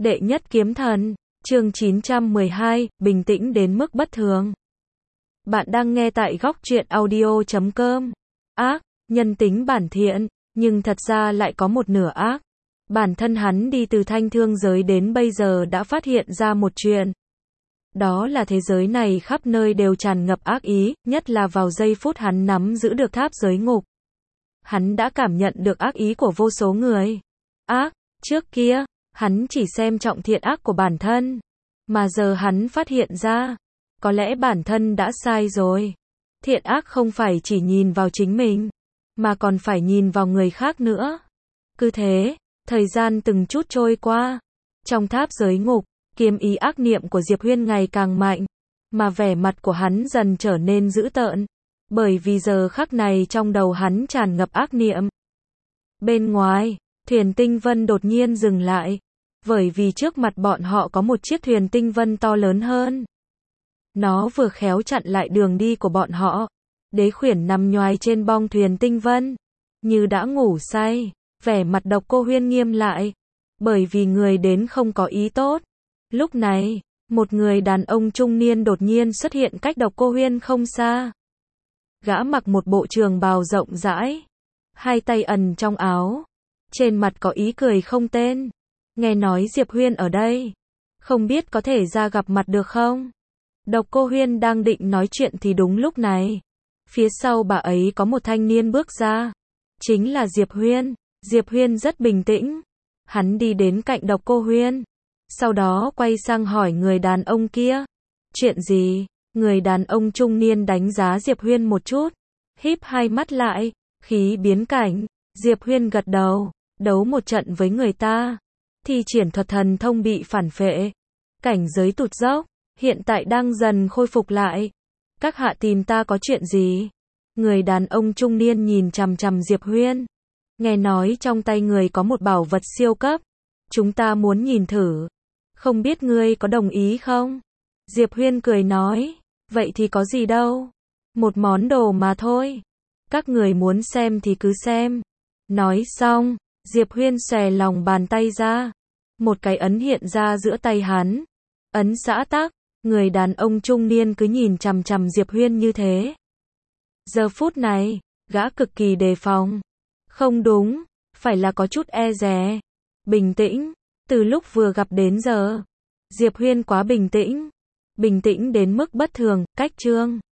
Đệ nhất kiếm thần, chương 912, bình tĩnh đến mức bất thường. Bạn đang nghe tại góc truyện audio.com. Ác, nhân tính bản thiện, nhưng thật ra lại có một nửa ác. Bản thân hắn đi từ thanh thương giới đến bây giờ đã phát hiện ra một chuyện. Đó là thế giới này khắp nơi đều tràn ngập ác ý, nhất là vào giây phút hắn nắm giữ được tháp giới ngục. Hắn đã cảm nhận được ác ý của vô số người. Ác, trước kia, hắn chỉ xem trọng thiện ác của bản thân. Mà giờ hắn phát hiện ra, có lẽ bản thân đã sai rồi. Thiện ác không phải chỉ nhìn vào chính mình, mà còn phải nhìn vào người khác nữa. Cứ thế, thời gian từng chút trôi qua. Trong tháp giới ngục, kiếm ý ác niệm của Diệp Huyên ngày càng mạnh, mà vẻ mặt của hắn dần trở nên dữ tợn. Bởi vì giờ khắc này trong đầu hắn tràn ngập ác niệm. Bên ngoài, thuyền tinh vân đột nhiên dừng lại. Bởi vì trước mặt bọn họ có một chiếc thuyền tinh vân to lớn hơn. Nó vừa khéo chặn lại đường đi của bọn họ. Đế Khuyển nằm nhoài trên bong thuyền tinh vân, như đã ngủ say, vẻ mặt Độc Cô Huyên nghiêm lại. Bởi vì người đến không có ý tốt. Lúc này, một người đàn ông trung niên đột nhiên xuất hiện cách Độc Cô Huyên không xa. Gã mặc một bộ trường bào rộng rãi, hai tay ẩn trong áo, trên mặt có ý cười không tên. Nghe nói Diệp Huyên ở đây, không biết có thể ra gặp mặt được không? Độc Cô Huyên đang định nói chuyện thì đúng lúc này, phía sau bà ấy có một thanh niên bước ra, chính là Diệp Huyên. Diệp Huyên rất bình tĩnh, hắn đi đến cạnh Độc Cô Huyên, sau đó quay sang hỏi người đàn ông kia, chuyện gì? Người đàn ông trung niên đánh giá Diệp Huyên một chút, híp hai mắt lại, khí biến cảnh. Diệp Huyên gật đầu, đấu một trận với người ta, thi triển thuật thần thông bị phản phệ, cảnh giới tụt dốc, hiện tại đang dần khôi phục lại. Các hạ tìm ta có chuyện gì? Người đàn ông trung niên nhìn chằm chằm Diệp Huyên, nghe nói trong tay người có một bảo vật siêu cấp, chúng ta muốn nhìn thử, không biết ngươi có đồng ý không? Diệp Huyên cười nói, vậy thì có gì đâu, một món đồ mà thôi, các người muốn xem thì cứ xem. Nói xong, Diệp Huyên xòe lòng bàn tay ra, một cái ấn hiện ra giữa tay hắn, ấn xã tắc. Người đàn ông trung niên cứ nhìn chằm chằm Diệp Huyên như thế. Giờ phút này, gã cực kỳ đề phòng. Không đúng, phải là có chút e dè. Bình tĩnh, từ lúc vừa gặp đến giờ, Diệp Huyên quá bình tĩnh. Bình tĩnh đến mức bất thường, cách chương